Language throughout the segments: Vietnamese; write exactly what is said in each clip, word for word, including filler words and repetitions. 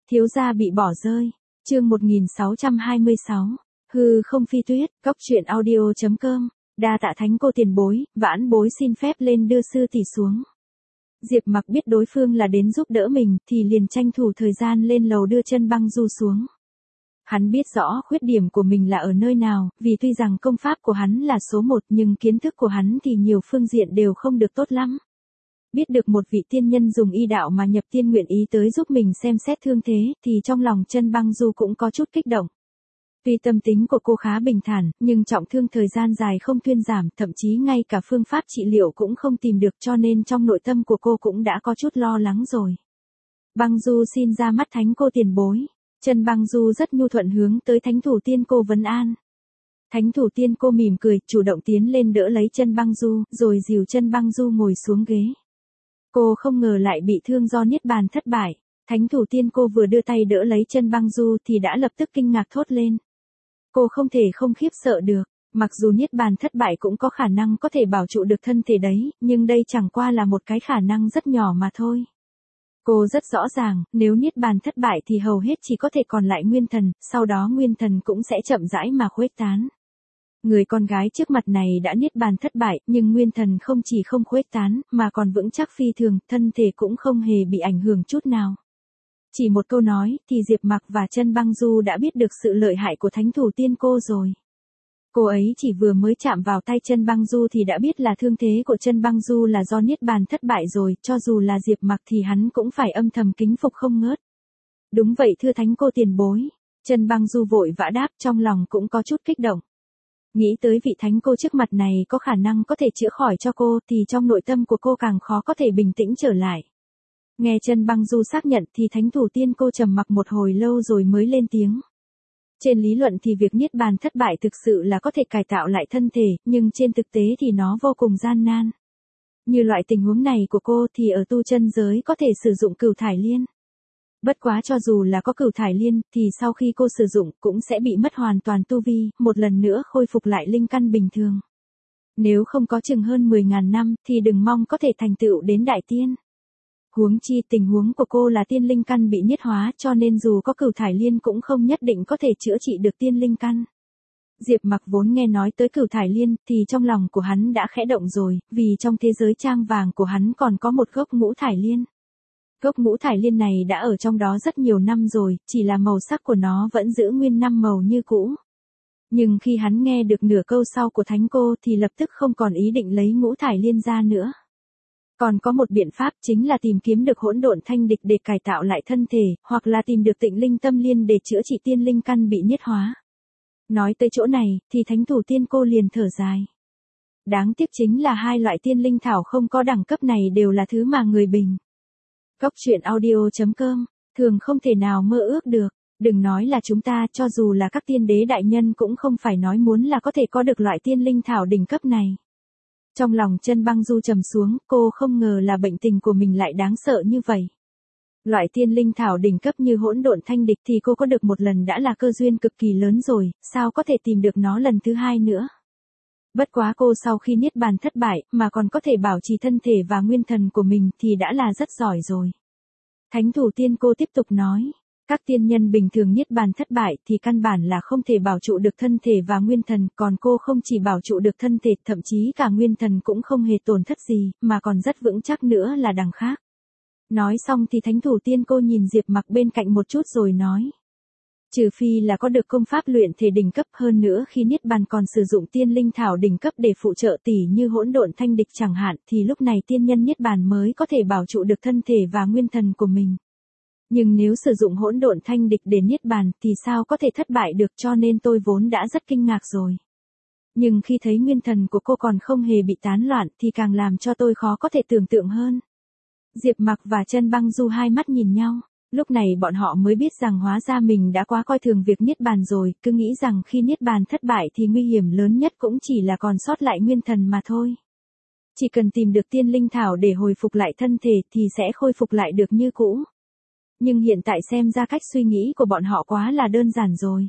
Thiếu gia bị bỏ rơi. Chương một nghìn sáu trăm hai mươi sáu. Hư không phi tuyết, cóc truyện audio.com. Đa tạ thánh cô tiền bối, vãn bối xin phép lên đưa sư tỷ xuống. Diệp Mặc biết đối phương là đến giúp đỡ mình, thì liền tranh thủ thời gian lên lầu đưa chân băng du xuống. Hắn biết rõ khuyết điểm của mình là ở nơi nào, vì tuy rằng công pháp của hắn là số một nhưng kiến thức của hắn thì nhiều phương diện đều không được tốt lắm. Biết được một vị tiên nhân dùng y đạo mà nhập tiên nguyện ý tới giúp mình xem xét thương thế, thì trong lòng chân băng du cũng có chút kích động. Tuy tâm tính của cô khá bình thản, nhưng trọng thương thời gian dài không thuyên giảm, thậm chí ngay cả phương pháp trị liệu cũng không tìm được, cho nên trong nội tâm của cô cũng đã có chút lo lắng rồi. Băng du xin ra mắt thánh cô tiền bối. Chân băng du rất nhu thuận hướng tới thánh thủ tiên cô vấn an. Thánh thủ tiên cô mỉm cười, chủ động tiến lên đỡ lấy chân băng du, rồi dìu chân băng du ngồi xuống ghế. Cô không ngờ lại bị thương do niết bàn thất bại. Thánh thủ tiên cô vừa đưa tay đỡ lấy chân băng du thì đã lập tức kinh ngạc thốt lên. Cô không thể không khiếp sợ được, mặc dù niết bàn thất bại cũng có khả năng có thể bảo trụ được thân thể đấy, nhưng đây chẳng qua là một cái khả năng rất nhỏ mà thôi. Cô rất rõ ràng, nếu niết bàn thất bại thì hầu hết chỉ có thể còn lại nguyên thần, sau đó nguyên thần cũng sẽ chậm rãi mà khuếch tán. Người con gái trước mặt này đã niết bàn thất bại, nhưng nguyên thần không chỉ không khuếch tán, mà còn vững chắc phi thường, thân thể cũng không hề bị ảnh hưởng chút nào. Chỉ một câu nói, thì Diệp Mặc và chân băng du đã biết được sự lợi hại của thánh thủ tiên cô rồi. Cô ấy chỉ vừa mới chạm vào tay chân băng du thì đã biết là thương thế của chân băng du là do niết bàn thất bại rồi, cho dù là Diệp Mặc thì hắn cũng phải âm thầm kính phục không ngớt. Đúng vậy thưa thánh cô tiền bối. Chân băng du vội vã đáp, trong lòng cũng có chút kích động. Nghĩ tới vị thánh cô trước mặt này có khả năng có thể chữa khỏi cho cô thì trong nội tâm của cô càng khó có thể bình tĩnh trở lại. Nghe chân băng du xác nhận thì thánh thủ tiên cô trầm mặc một hồi lâu rồi mới lên tiếng. Trên lý luận thì việc niết bàn thất bại thực sự là có thể cải tạo lại thân thể, nhưng trên thực tế thì nó vô cùng gian nan. Như loại tình huống này của cô thì ở tu chân giới có thể sử dụng cửu thải liên. Bất quá cho dù là có cửu thải liên thì sau khi cô sử dụng cũng sẽ bị mất hoàn toàn tu vi, một lần nữa khôi phục lại linh căn bình thường. Nếu không có chừng hơn mười nghìn năm thì đừng mong có thể thành tựu đến đại tiên. Huống chi tình huống của cô là tiên linh căn bị niết hóa, cho nên dù có cửu thải liên cũng không nhất định có thể chữa trị được tiên linh căn. Diệp Mặc vốn nghe nói tới cửu thải liên thì trong lòng của hắn đã khẽ động rồi, vì trong thế giới trang vàng của hắn còn có một gốc ngũ thải liên. Gốc ngũ thải liên này đã ở trong đó rất nhiều năm rồi, chỉ là màu sắc của nó vẫn giữ nguyên năm màu như cũ. Nhưng khi hắn nghe được nửa câu sau của thánh cô thì lập tức không còn ý định lấy ngũ thải liên ra nữa. Còn có một biện pháp chính là tìm kiếm được hỗn độn thanh địch để cải tạo lại thân thể, hoặc là tìm được tịnh linh tâm liên để chữa trị tiên linh căn bị niết hóa. Nói tới chỗ này, thì thánh thủ tiên cô liền thở dài. Đáng tiếc chính là hai loại tiên linh thảo không có đẳng cấp này đều là thứ mà người bình. Cóc truyện audio.com, thường không thể nào mơ ước được. Đừng nói là chúng ta, cho dù là các tiên đế đại nhân cũng không phải nói muốn là có thể có được loại tiên linh thảo đỉnh cấp này. Trong lòng chân băng du trầm xuống, cô không ngờ là bệnh tình của mình lại đáng sợ như vậy. Loại tiên linh thảo đỉnh cấp như hỗn độn thanh địch thì cô có được một lần đã là cơ duyên cực kỳ lớn rồi, sao có thể tìm được nó lần thứ hai nữa. Bất quá cô sau khi niết bàn thất bại mà còn có thể bảo trì thân thể và nguyên thần của mình thì đã là rất giỏi rồi. Thánh thủ tiên cô tiếp tục nói. Các tiên nhân bình thường niết bàn thất bại thì căn bản là không thể bảo trụ được thân thể và nguyên thần, còn cô không chỉ bảo trụ được thân thể, thậm chí cả nguyên thần cũng không hề tổn thất gì, mà còn rất vững chắc nữa là đằng khác. Nói xong thì thánh thủ tiên cô nhìn Diệp Mặc bên cạnh một chút rồi nói. Trừ phi là có được công pháp luyện thể đỉnh cấp, hơn nữa khi niết bàn còn sử dụng tiên linh thảo đỉnh cấp để phụ trợ tỷ như hỗn độn thanh địch chẳng hạn, thì lúc này tiên nhân niết bàn mới có thể bảo trụ được thân thể và nguyên thần của mình. Nhưng nếu sử dụng hỗn độn thanh địch để niết bàn thì sao có thể thất bại được, cho nên tôi vốn đã rất kinh ngạc rồi. Nhưng khi thấy nguyên thần của cô còn không hề bị tán loạn thì càng làm cho tôi khó có thể tưởng tượng hơn. Diệp Mặc và chân băng du hai mắt nhìn nhau, lúc này bọn họ mới biết rằng hóa ra mình đã quá coi thường việc niết bàn rồi, cứ nghĩ rằng khi niết bàn thất bại thì nguy hiểm lớn nhất cũng chỉ là còn sót lại nguyên thần mà thôi. Chỉ cần tìm được tiên linh thảo để hồi phục lại thân thể thì sẽ khôi phục lại được như cũ. Nhưng hiện tại xem ra cách suy nghĩ của bọn họ quá là đơn giản rồi.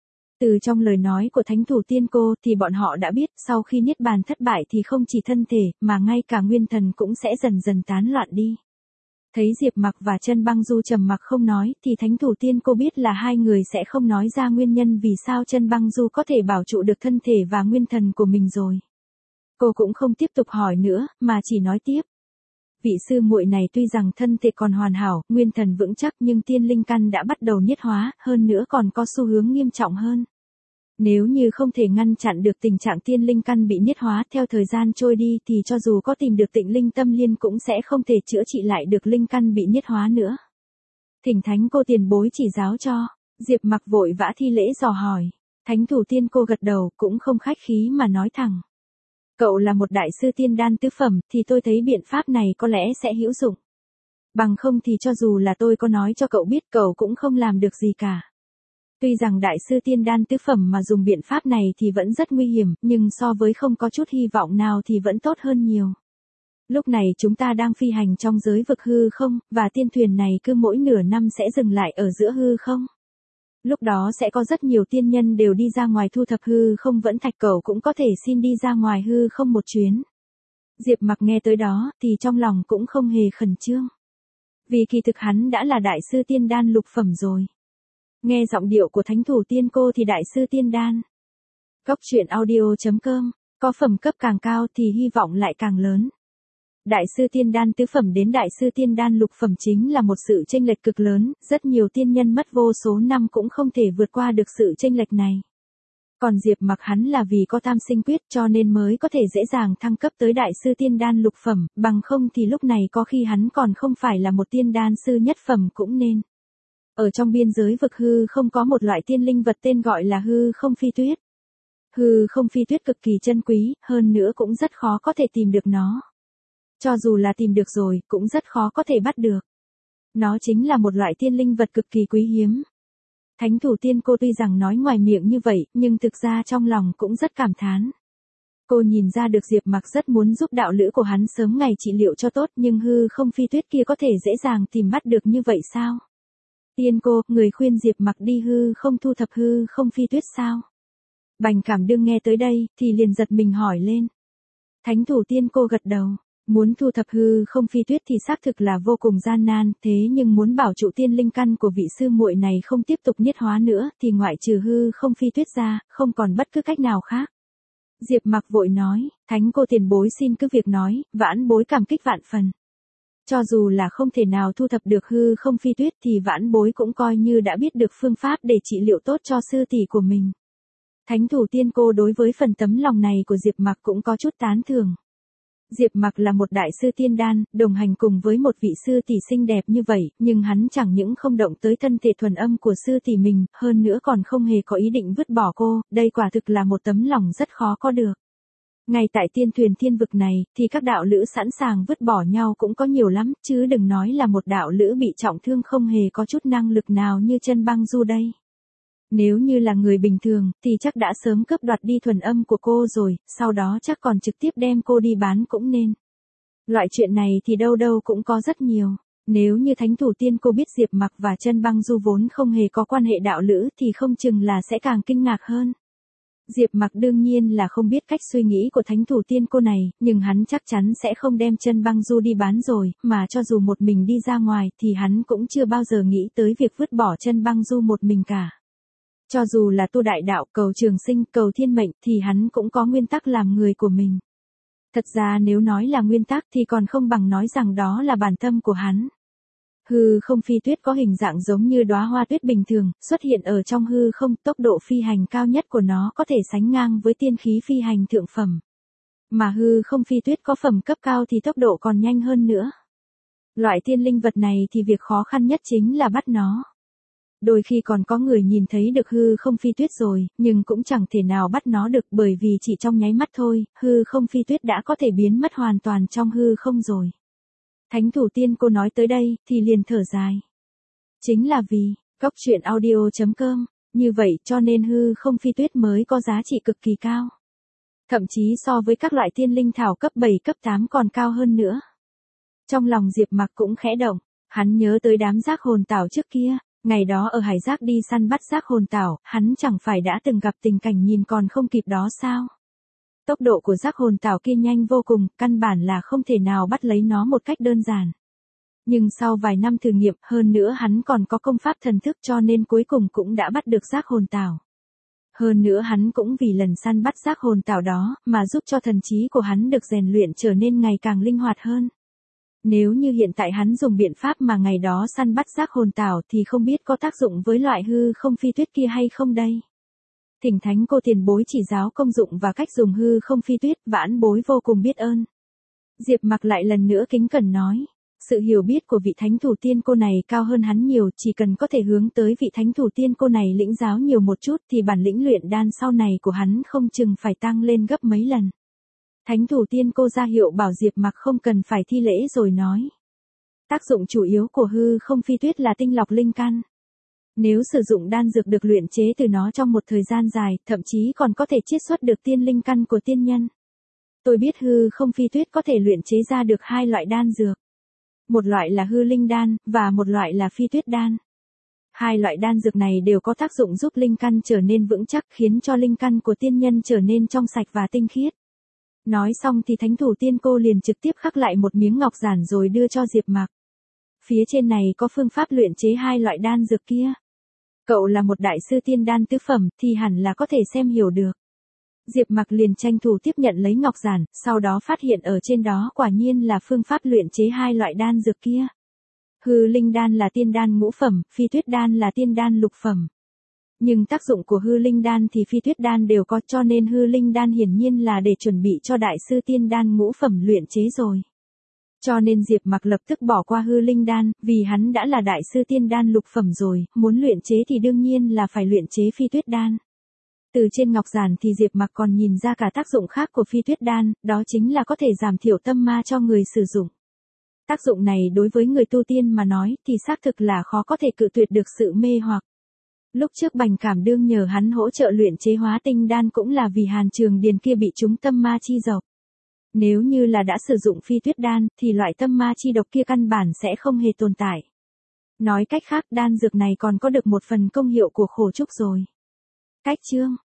Từ trong lời nói của thánh thủ tiên cô thì bọn họ đã biết sau khi niết bàn thất bại thì không chỉ thân thể mà ngay cả nguyên thần cũng sẽ dần dần tán loạn đi. Thấy Diệp Mặc và Chân Băng Du trầm mặc không nói, thì Thánh Thủ Tiên Cô biết là hai người sẽ không nói ra nguyên nhân vì sao Chân Băng Du có thể bảo trụ được thân thể và nguyên thần của mình rồi. Cô cũng không tiếp tục hỏi nữa, mà chỉ nói tiếp. Vị sư muội này tuy rằng thân thể còn hoàn hảo, nguyên thần vững chắc nhưng tiên linh căn đã bắt đầu nhiết hóa, hơn nữa còn có xu hướng nghiêm trọng hơn. Nếu như không thể ngăn chặn được tình trạng tiên linh căn bị nhiết hóa theo thời gian trôi đi thì cho dù có tìm được Tịnh Linh Tâm Liên cũng sẽ không thể chữa trị lại được linh căn bị nhiết hóa nữa. Thỉnh Thánh Cô tiền bối chỉ giáo cho. Diệp Mặc vội vã thi lễ dò hỏi. Thánh Thủ Tiên Cô gật đầu cũng không khách khí mà nói thẳng. Cậu là một đại sư tiên đan tứ phẩm thì tôi thấy biện pháp này có lẽ sẽ hữu dụng. Bằng không thì cho dù là tôi có nói cho cậu biết cậu cũng không làm được gì cả. Tuy rằng đại sư tiên đan tứ phẩm mà dùng biện pháp này thì vẫn rất nguy hiểm, nhưng so với không có chút hy vọng nào thì vẫn tốt hơn nhiều. Lúc này chúng ta đang phi hành trong giới vực hư không, và tiên thuyền này cứ mỗi nửa năm sẽ dừng lại ở giữa hư không. Lúc đó sẽ có rất nhiều tiên nhân đều đi ra ngoài thu thập hư không vẫn thạch, cậu cũng có thể xin đi ra ngoài hư không một chuyến. Diệp Mặc nghe tới đó thì trong lòng cũng không hề khẩn trương. Vì kỳ thực hắn đã là đại sư tiên đan lục phẩm rồi. Nghe giọng điệu của Thánh Thủ Tiên Cô thì đại sư tiên đan. Góc truyện audio chấm com, có phẩm cấp càng cao thì hy vọng lại càng lớn. Đại sư tiên đan tứ phẩm đến đại sư tiên đan lục phẩm chính là một sự chênh lệch cực lớn, rất nhiều tiên nhân mất vô số năm cũng không thể vượt qua được sự chênh lệch này. Còn Diệp Mặc hắn là vì có tam sinh quyết cho nên mới có thể dễ dàng thăng cấp tới đại sư tiên đan lục phẩm, bằng không thì lúc này có khi hắn còn không phải là một tiên đan sư nhất phẩm cũng nên. Ở trong biên giới vực hư không có một loại tiên linh vật tên gọi là hư không phi tuyết. Hư không phi tuyết cực kỳ chân quý, hơn nữa cũng rất khó có thể tìm được nó. Cho dù là tìm được rồi, cũng rất khó có thể bắt được. Nó chính là một loại tiên linh vật cực kỳ quý hiếm. Thánh Thủ Tiên Cô tuy rằng nói ngoài miệng như vậy, nhưng thực ra trong lòng cũng rất cảm thán. Cô nhìn ra được Diệp Mặc rất muốn giúp đạo lữ của hắn sớm ngày trị liệu cho tốt, nhưng hư không phi tuyết kia có thể dễ dàng tìm bắt được như vậy sao? Tiên Cô, người khuyên Diệp Mặc đi hư không thu thập hư không phi tuyết sao? Bành Cảm Đương nghe tới đây, thì liền giật mình hỏi lên. Thánh Thủ Tiên Cô gật đầu. Muốn thu thập hư không phi tuyết thì xác thực là vô cùng gian nan, thế nhưng muốn bảo trụ tiên linh căn của vị sư muội này không tiếp tục nhiết hóa nữa thì ngoại trừ hư không phi tuyết ra, không còn bất cứ cách nào khác. Diệp Mặc vội nói, Thánh Cô tiền bối xin cứ việc nói, vãn bối cảm kích vạn phần. Cho dù là không thể nào thu thập được hư không phi tuyết thì vãn bối cũng coi như đã biết được phương pháp để trị liệu tốt cho sư tỷ của mình. Thánh Thủ Tiên Cô đối với phần tấm lòng này của Diệp Mặc cũng có chút tán thưởng. Diệp Mặc là một đại sư tiên đan, đồng hành cùng với một vị sư tỷ xinh đẹp như vậy, nhưng hắn chẳng những không động tới thân thể thuần âm của sư tỷ mình, hơn nữa còn không hề có ý định vứt bỏ cô, đây quả thực là một tấm lòng rất khó có được. Ngay tại tiên thuyền thiên vực này, thì các đạo lữ sẵn sàng vứt bỏ nhau cũng có nhiều lắm, chứ đừng nói là một đạo lữ bị trọng thương không hề có chút năng lực nào như Chân Băng Du đây. Nếu như là người bình thường, thì chắc đã sớm cướp đoạt đi thuần âm của cô rồi, sau đó chắc còn trực tiếp đem cô đi bán cũng nên. Loại chuyện này thì đâu đâu cũng có rất nhiều. Nếu như Thánh Thủ Tiên Cô biết Diệp Mặc và Chân Băng Du vốn không hề có quan hệ đạo lữ thì không chừng là sẽ càng kinh ngạc hơn. Diệp Mặc đương nhiên là không biết cách suy nghĩ của Thánh Thủ Tiên Cô này, nhưng hắn chắc chắn sẽ không đem Chân Băng Du đi bán rồi, mà cho dù một mình đi ra ngoài thì hắn cũng chưa bao giờ nghĩ tới việc vứt bỏ Chân Băng Du một mình cả. Cho dù là tu đại đạo, cầu trường sinh, cầu thiên mệnh thì hắn cũng có nguyên tắc làm người của mình. Thật ra nếu nói là nguyên tắc thì còn không bằng nói rằng đó là bản tâm của hắn. Hư không phi tuyết có hình dạng giống như đóa hoa tuyết bình thường, xuất hiện ở trong hư không, tốc độ phi hành cao nhất của nó có thể sánh ngang với tiên khí phi hành thượng phẩm. Mà hư không phi tuyết có phẩm cấp cao thì tốc độ còn nhanh hơn nữa. Loại tiên linh vật này thì việc khó khăn nhất chính là bắt nó. Đôi khi còn có người nhìn thấy được hư không phi tuyết rồi, nhưng cũng chẳng thể nào bắt nó được bởi vì chỉ trong nháy mắt thôi, hư không phi tuyết đã có thể biến mất hoàn toàn trong hư không rồi. Thánh Thủ Tiên Cô nói tới đây, thì liền thở dài. Chính là vì, góc truyện audio chấm com, như vậy cho nên hư không phi tuyết mới có giá trị cực kỳ cao. Thậm chí so với các loại tiên linh thảo cấp bảy cấp tám còn cao hơn nữa. Trong lòng Diệp Mặc cũng khẽ động, hắn nhớ tới đám giác hồn tảo trước kia. Ngày đó ở hải giác đi săn bắt giác hồn tảo, hắn chẳng phải đã từng gặp tình cảnh nhìn còn không kịp đó sao? Tốc độ của giác hồn tảo kia nhanh vô cùng, căn bản là không thể nào bắt lấy nó một cách đơn giản. Nhưng sau vài năm thử nghiệm, hơn nữa hắn còn có công pháp thần thức cho nên cuối cùng cũng đã bắt được giác hồn tảo. Hơn nữa hắn cũng vì lần săn bắt giác hồn tảo đó, mà giúp cho thần trí của hắn được rèn luyện trở nên ngày càng linh hoạt hơn. Nếu như hiện tại hắn dùng biện pháp mà ngày đó săn bắt giác hồn tảo thì không biết có tác dụng với loại hư không phi tuyết kia hay không đây. Thỉnh thánh cô tiền bối chỉ giáo công dụng và cách dùng hư không phi tuyết, vãn bối vô cùng biết ơn. Diệp Mặc lại lần nữa kính cẩn nói. Sự hiểu biết của vị thánh thủ tiên cô này cao hơn hắn nhiều, chỉ cần có thể hướng tới vị thánh thủ tiên cô này lĩnh giáo nhiều một chút thì bản lĩnh luyện đan sau này của hắn không chừng phải tăng lên gấp mấy lần. Thánh thủ tiên cô ra hiệu bảo Diệp Mặc không cần phải thi lễ rồi nói. Tác dụng chủ yếu của hư không phi tuyết là tinh lọc linh căn. Nếu sử dụng đan dược được luyện chế từ nó trong một thời gian dài, thậm chí còn có thể chiết xuất được tiên linh căn của tiên nhân. Tôi biết hư không phi tuyết có thể luyện chế ra được hai loại đan dược. Một loại là hư linh đan, và một loại là phi tuyết đan. Hai loại đan dược này đều có tác dụng giúp linh căn trở nên vững chắc, khiến cho linh căn của tiên nhân trở nên trong sạch và tinh khiết. Nói xong thì thánh thủ tiên cô liền trực tiếp khắc lại một miếng ngọc giản rồi đưa cho Diệp Mặc. Phía trên này có phương pháp luyện chế hai loại đan dược kia. Cậu là một đại sư tiên đan tứ phẩm thì hẳn là có thể xem hiểu được. Diệp Mặc liền tranh thủ tiếp nhận lấy ngọc giản, sau đó phát hiện ở trên đó quả nhiên là phương pháp luyện chế hai loại đan dược kia. Hư linh đan là tiên đan ngũ phẩm, phi tuyết đan là tiên đan lục phẩm. Nhưng tác dụng của hư linh đan thì phi tuyết đan đều có, cho nên hư linh đan hiển nhiên là để chuẩn bị cho đại sư tiên đan ngũ phẩm luyện chế rồi. Cho nên Diệp Mặc lập tức bỏ qua hư linh đan, vì hắn đã là đại sư tiên đan lục phẩm rồi, muốn luyện chế thì đương nhiên là phải luyện chế phi tuyết đan. Từ trên ngọc giản thì Diệp Mặc còn nhìn ra cả tác dụng khác của phi tuyết đan, đó chính là có thể giảm thiểu tâm ma cho người sử dụng. Tác dụng này đối với người tu tiên mà nói thì xác thực là khó có thể cự tuyệt được sự mê hoặc. Lúc trước Bành Cảm Đương nhờ hắn hỗ trợ luyện chế hóa tinh đan cũng là vì Hàn Trường Điền kia bị trúng tâm ma chi độc. Nếu như là đã sử dụng phi tuyết đan thì loại tâm ma chi độc kia căn bản sẽ không hề tồn tại. Nói cách khác, đan dược này còn có được một phần công hiệu của khổ trúc rồi. Cách chương